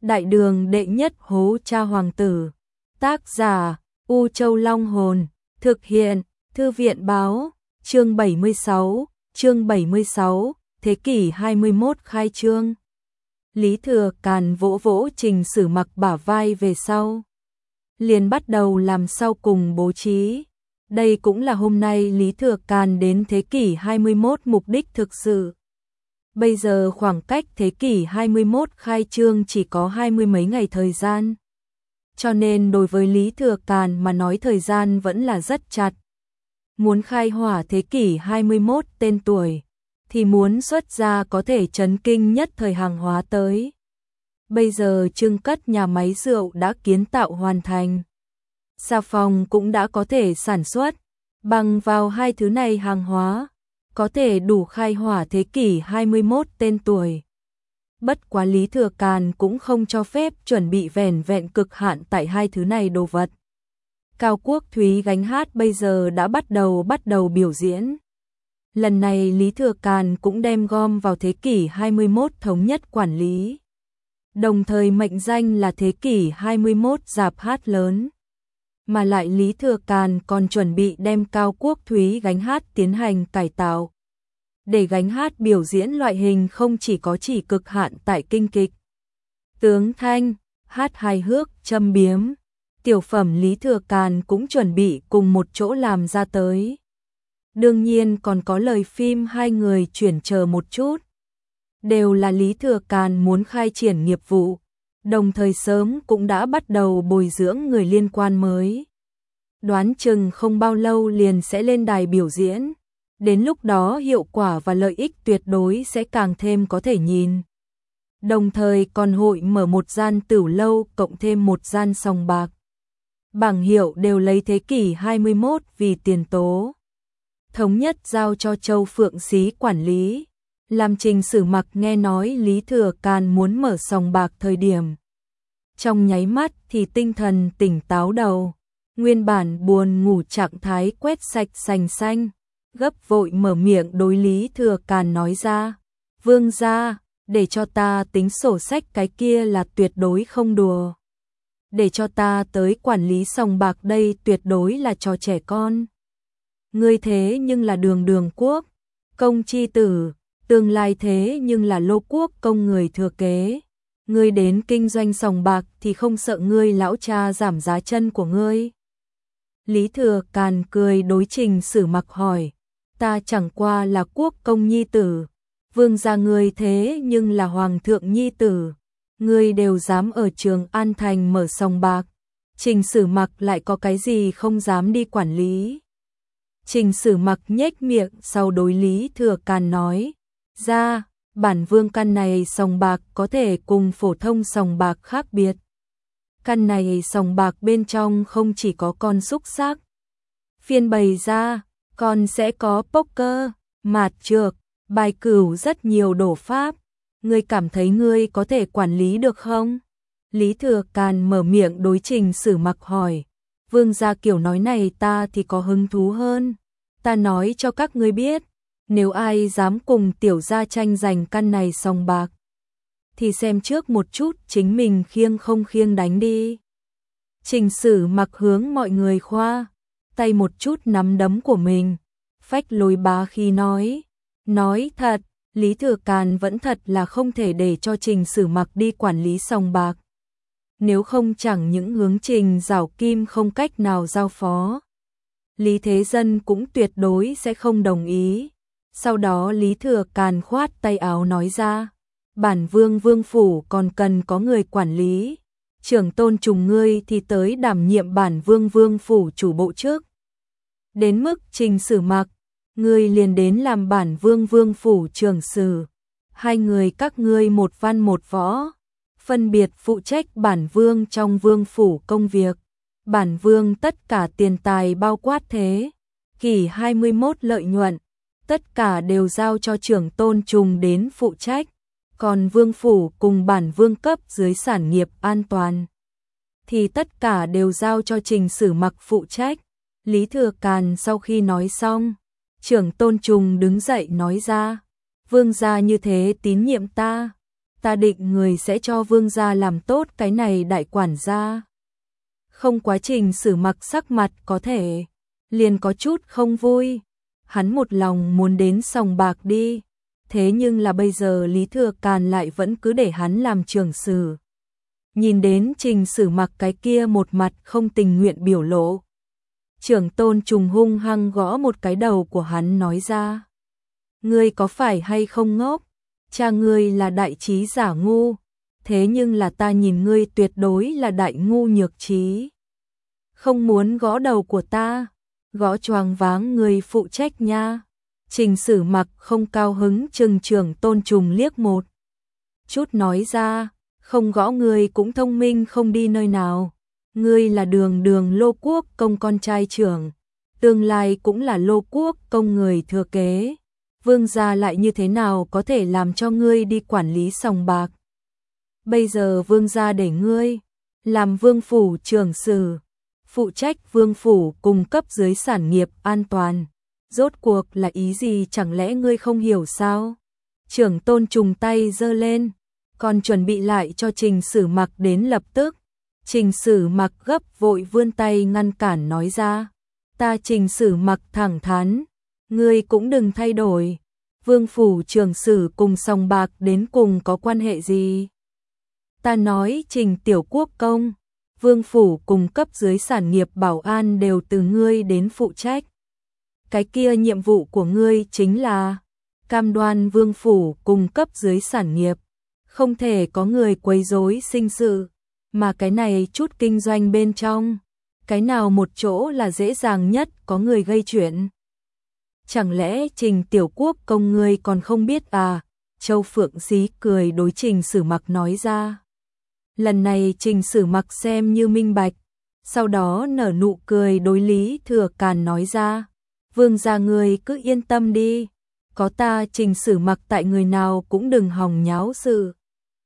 Đại đường đệ nhất hố cha hoàng tử. Tác giả U Châu Long Hồn. Thực hiện Thư viện báo. Chương 76, thế kỷ 21 khai trương. Lý Thừa Càn vỗ vỗ Trình Sử Mặc bả vai về sau. Liền bắt đầu làm sau cùng bố trí. Đây cũng là hôm nay Lý Thừa Càn đến thế kỷ 21 mục đích thực sự. Bây giờ khoảng cách thế kỷ 21 khai trương chỉ có 20 mấy ngày thời gian. Cho nên đối với Lý Thừa Càn mà nói thời gian vẫn là rất chặt. Muốn khai hỏa thế kỷ 21 tên tuổi, thì muốn xuất ra có thể chấn kinh nhất thời hàng hóa tới. Bây giờ trưng cất nhà máy rượu đã kiến tạo hoàn thành. Xà phòng cũng đã có thể sản xuất. Bằng vào hai thứ này hàng hóa, có thể đủ khai hỏa thế kỷ 21 tên tuổi. Bất quá Lý Thừa Càn cũng không cho phép chuẩn bị vẻn vẹn cực hạn tại hai thứ này đồ vật. Cao Quốc Thúy gánh hát bây giờ đã bắt đầu biểu diễn. Lần này Lý Thừa Càn cũng đem gom vào thế kỷ 21 thống nhất quản lý. Đồng thời mệnh danh là thế kỷ 21 rạp hát lớn. Mà lại Lý Thừa Càn còn chuẩn bị đem Cao Quốc Thúy gánh hát tiến hành cải tạo. Để gánh hát biểu diễn loại hình không chỉ cực hạn tại kinh kịch, tướng thanh, hát hài hước, châm biếm. Tiểu phẩm Lý Thừa Càn cũng chuẩn bị cùng một chỗ làm ra tới. Đương nhiên còn có lời phim hai người chuyển chờ một chút. Đều là Lý Thừa Càn muốn khai triển nghiệp vụ, đồng thời sớm cũng đã bắt đầu bồi dưỡng người liên quan mới. Đoán chừng không bao lâu liền sẽ lên đài biểu diễn. Đến lúc đó hiệu quả và lợi ích tuyệt đối sẽ càng thêm có thể nhìn. Đồng thời còn hội mở một gian tửu lâu cộng thêm một gian sòng bạc. Bảng hiệu đều lấy thế kỷ 21 vì tiền tố. Thống nhất giao cho Châu Phượng Xí quản lý. Làm Trình Sử Mặc nghe nói Lý Thừa Càn muốn mở sòng bạc thời điểm. Trong nháy mắt thì tinh thần tỉnh táo đầu. Nguyên bản buồn ngủ trạng thái quét sạch sành xanh. Gấp vội mở miệng đối Lý Thừa Càn nói ra. Vương gia, để cho ta tính sổ sách cái kia là tuyệt đối không đùa. Để cho ta tới quản lý sòng bạc đây tuyệt đối là trò trẻ con. Ngươi thế nhưng là đường quốc, công chi tử, tương lai thế nhưng là Lô quốc công người thừa kế. Ngươi đến kinh doanh sòng bạc thì không sợ ngươi lão cha giảm giá chân của ngươi. Lý Thừa Càn cười đối Trình Sử Mặc hỏi. Ta chẳng qua là quốc công nhi tử. Vương gia ngươi thế nhưng là hoàng thượng nhi tử. Ngươi đều dám ở Trường An Thành mở sòng bạc. Trình Sử Mặc lại có cái gì không dám đi quản lý. Trình Sử Mặc nhếch miệng sau đối Lý Thừa Càn nói. Ra, bản vương căn này sòng bạc có thể cùng phổ thông sòng bạc khác biệt. Căn này sòng bạc bên trong không chỉ có con xúc xác. Phiên bày ra, còn sẽ có poker, mạt trược, bài cửu rất nhiều đổ pháp. Ngươi cảm thấy ngươi có thể quản lý được không? Lý Thừa Càn mở miệng đối Trình Sử Mặc hỏi. Vương gia kiểu nói này ta thì có hứng thú hơn. Ta nói cho các ngươi biết, nếu ai dám cùng tiểu gia tranh giành căn này sòng bạc, thì xem trước một chút chính mình khiêng không khiêng đánh đi. Trình Sử Mặc hướng mọi người khoa tay một chút nắm đấm của mình, phách lối bá khi nói thật, Lý Thừa Càn vẫn thật là không thể để cho Trình Sử Mặc đi quản lý sòng bạc. Nếu không chẳng những hướng Trình Giảo Kim không cách nào giao phó, Lý Thế Dân cũng tuyệt đối sẽ không đồng ý. Sau đó Lý Thừa Càn khoát tay áo nói ra, bản vương vương phủ còn cần có người quản lý. Trưởng Tôn Trùng ngươi thì tới đảm nhiệm bản vương vương phủ chủ bộ trước. Đến mức Trình Sử Mặc, ngươi liền đến làm bản vương vương phủ trưởng sử. Hai người các ngươi một văn một võ, phân biệt phụ trách bản vương trong vương phủ công việc. Bản vương tất cả tiền tài bao quát thế kỷ 21 lợi nhuận, tất cả đều giao cho Trưởng Tôn Trùng đến phụ trách. Còn vương phủ cùng bản vương cấp dưới sản nghiệp an toàn thì tất cả đều giao cho Trình Sử Mặc phụ trách. Lý Thừa Càn sau khi nói xong, Trưởng Tôn Trùng đứng dậy nói ra, vương gia như thế tín nhiệm ta, Ta định người sẽ cho vương gia làm tốt cái này đại quản gia. Không, quá trình Sử Mặc sắc mặt có thể liền có chút không vui. Hắn một lòng muốn đến sòng bạc đi, thế nhưng là bây giờ Lý Thừa Càn lại vẫn cứ để hắn làm trưởng sử. Nhìn đến Trình Sử Mặc cái kia một mặt không tình nguyện biểu lộ, Trưởng Tôn Trùng hung hăng gõ một cái đầu của hắn nói ra: ngươi có phải hay không ngốc? Cha ngươi là đại trí giả ngu, thế nhưng là ta nhìn ngươi tuyệt đối là đại ngu nhược trí. Không muốn gõ đầu của ta, gõ choáng váng người phụ trách nha. Trình Sử Mặc không cao hứng chừng Trưởng Tôn Trùng liếc một chút nói ra: không gõ ngươi cũng thông minh không đi nơi nào. Ngươi là đường đường Lô Quốc công con trai trưởng, tương lai cũng là Lô Quốc công người thừa kế. Vương gia lại như thế nào có thể làm cho ngươi đi quản lý sòng bạc? Bây giờ vương gia để ngươi làm vương phủ trưởng sử, phụ trách vương phủ cung cấp dưới sản nghiệp an toàn. Rốt cuộc là ý gì, chẳng lẽ ngươi không hiểu sao? Trưởng Tôn Trùng tay giơ lên, còn chuẩn bị lại cho Trình Sử Mặc đến lập tức. Trình Sử Mặc gấp vội vươn tay ngăn cản nói ra: ta Trình Sử Mặc thẳng thắn, ngươi cũng đừng thay đổi. Vương phủ trưởng sử cùng sòng bạc đến cùng có quan hệ gì? Ta nói Trình Tiểu Quốc công, vương phủ cung cấp dưới sản nghiệp bảo an đều từ ngươi đến phụ trách. Cái kia nhiệm vụ của ngươi chính là cam đoan vương phủ cung cấp dưới sản nghiệp không thể có người quấy rối sinh sự, mà cái này chút kinh doanh bên trong, cái nào một chỗ là dễ dàng nhất có người gây chuyện? Chẳng lẽ Trình Tiểu Quốc công ngươi còn không biết à? Châu Phượng Xí cười đối Trình Sử Mặc nói ra. Lần này Trình Sử Mặc xem như minh bạch, sau đó nở nụ cười đối Lý Thừa Càn nói ra: vương gia ngươi cứ yên tâm đi, có ta Trình Sử Mặc tại, người nào cũng đừng hòng nháo sự.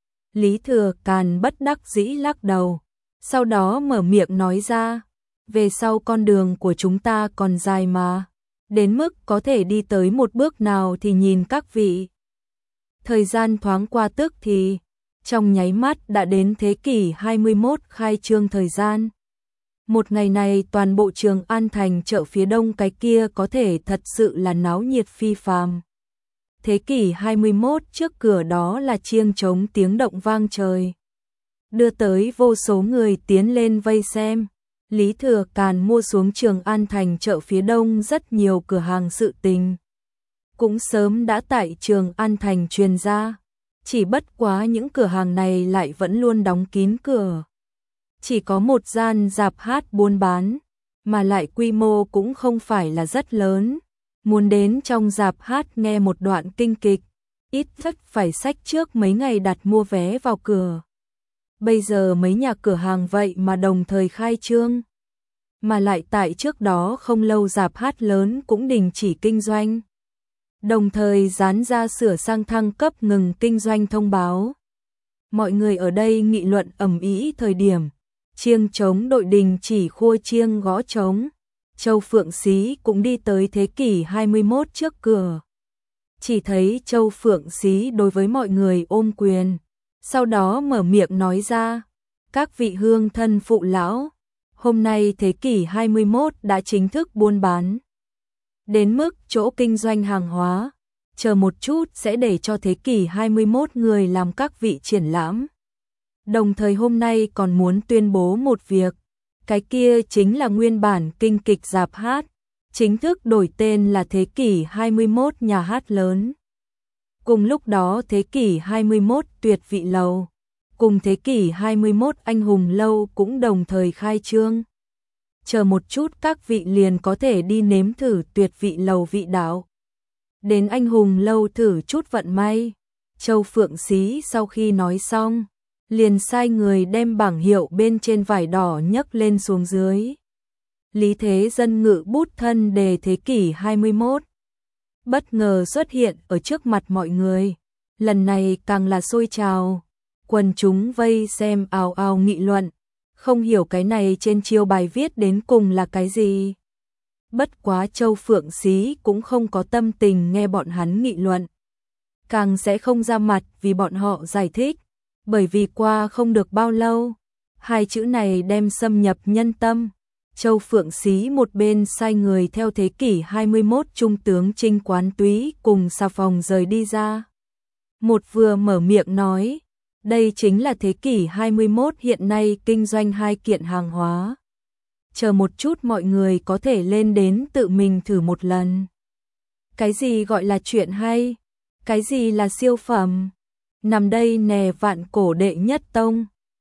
Lý Thừa Càn bất đắc dĩ lắc đầu, sau đó mở miệng nói ra: về sau con đường của chúng ta còn dài mà, đến mức có thể đi tới một bước nào thì nhìn các vị. Thời gian thoáng qua tức thì, trong nháy mắt đã đến thế kỷ 21 khai trương thời gian. Một ngày này toàn bộ Trường An thành chợ phía đông cái kia có thể thật sự là náo nhiệt phi phàm. Thế kỷ 21 trước cửa đó là chiêng trống tiếng động vang trời, đưa tới vô số người tiến lên vây xem. Lý Thừa Càn mua xuống Trường An thành chợ phía đông rất nhiều cửa hàng sự tình, cũng sớm đã tại Trường An thành truyền ra, chỉ bất quá những cửa hàng này lại vẫn luôn đóng kín cửa. Chỉ có một gian rạp hát buôn bán, mà lại quy mô cũng không phải là rất lớn. Muốn đến trong rạp hát nghe một đoạn kinh kịch, ít nhất phải xách trước mấy ngày đặt mua vé vào cửa. Bây giờ mấy nhà cửa hàng vậy mà đồng thời khai trương, mà lại tại trước đó không lâu rạp hát lớn cũng đình chỉ kinh doanh, đồng thời dán ra sửa sang thăng cấp ngừng kinh doanh thông báo. Mọi người ở đây nghị luận ầm ĩ thời điểm, chiêng trống đội đình chỉ khua chiêng gõ trống, Châu Phượng Xí cũng đi tới thế kỷ 21 trước cửa. Chỉ thấy Châu Phượng Xí đối với mọi người ôm quyền, sau đó mở miệng nói ra: các vị hương thân phụ lão, hôm nay thế kỷ 21 đã chính thức buôn bán. Đến mức chỗ kinh doanh hàng hóa, chờ một chút sẽ để cho thế kỷ 21 người làm các vị triển lãm. Đồng thời hôm nay còn muốn tuyên bố một việc, cái kia chính là nguyên bản kinh kịch rạp hát, chính thức đổi tên là thế kỷ 21 nhà hát lớn. Cùng lúc đó thế kỷ 21 tuyệt vị lầu, cùng thế kỷ 21 anh hùng lâu cũng đồng thời khai trương. Chờ một chút các vị liền có thể đi nếm thử tuyệt vị lầu vị đạo. Đến anh hùng lâu thử chút vận may. Châu Phượng Xí sau khi nói xong, liền sai người đem bảng hiệu bên trên vải đỏ nhấc lên xuống dưới. Lý Thế Dân ngự bút thân đề thế kỷ 21. Bất ngờ xuất hiện ở trước mặt mọi người, lần này càng là sôi trào. Quần chúng vây xem ào ào nghị luận, không hiểu cái này trên chiêu bài viết đến cùng là cái gì. Bất quá Châu Phượng Xí cũng không có tâm tình nghe bọn hắn nghị luận. càng sẽ không ra mặt vì bọn họ giải thích, bởi vì qua không được bao lâu, hai chữ này đem xâm nhập nhân tâm. Châu Phượng Xí một bên sai người theo thế kỷ 21 trung tướng Trinh Quán Túy cùng xà phòng rời đi ra. Một vừa mở miệng nói, đây chính là thế kỷ 21 hiện nay kinh doanh hai kiện hàng hóa. Chờ một chút mọi người có thể lên đến tự mình thử một lần. Cái gì gọi là chuyện hay? Cái gì là siêu phẩm? Nằm đây nè vạn cổ đệ nhất tông.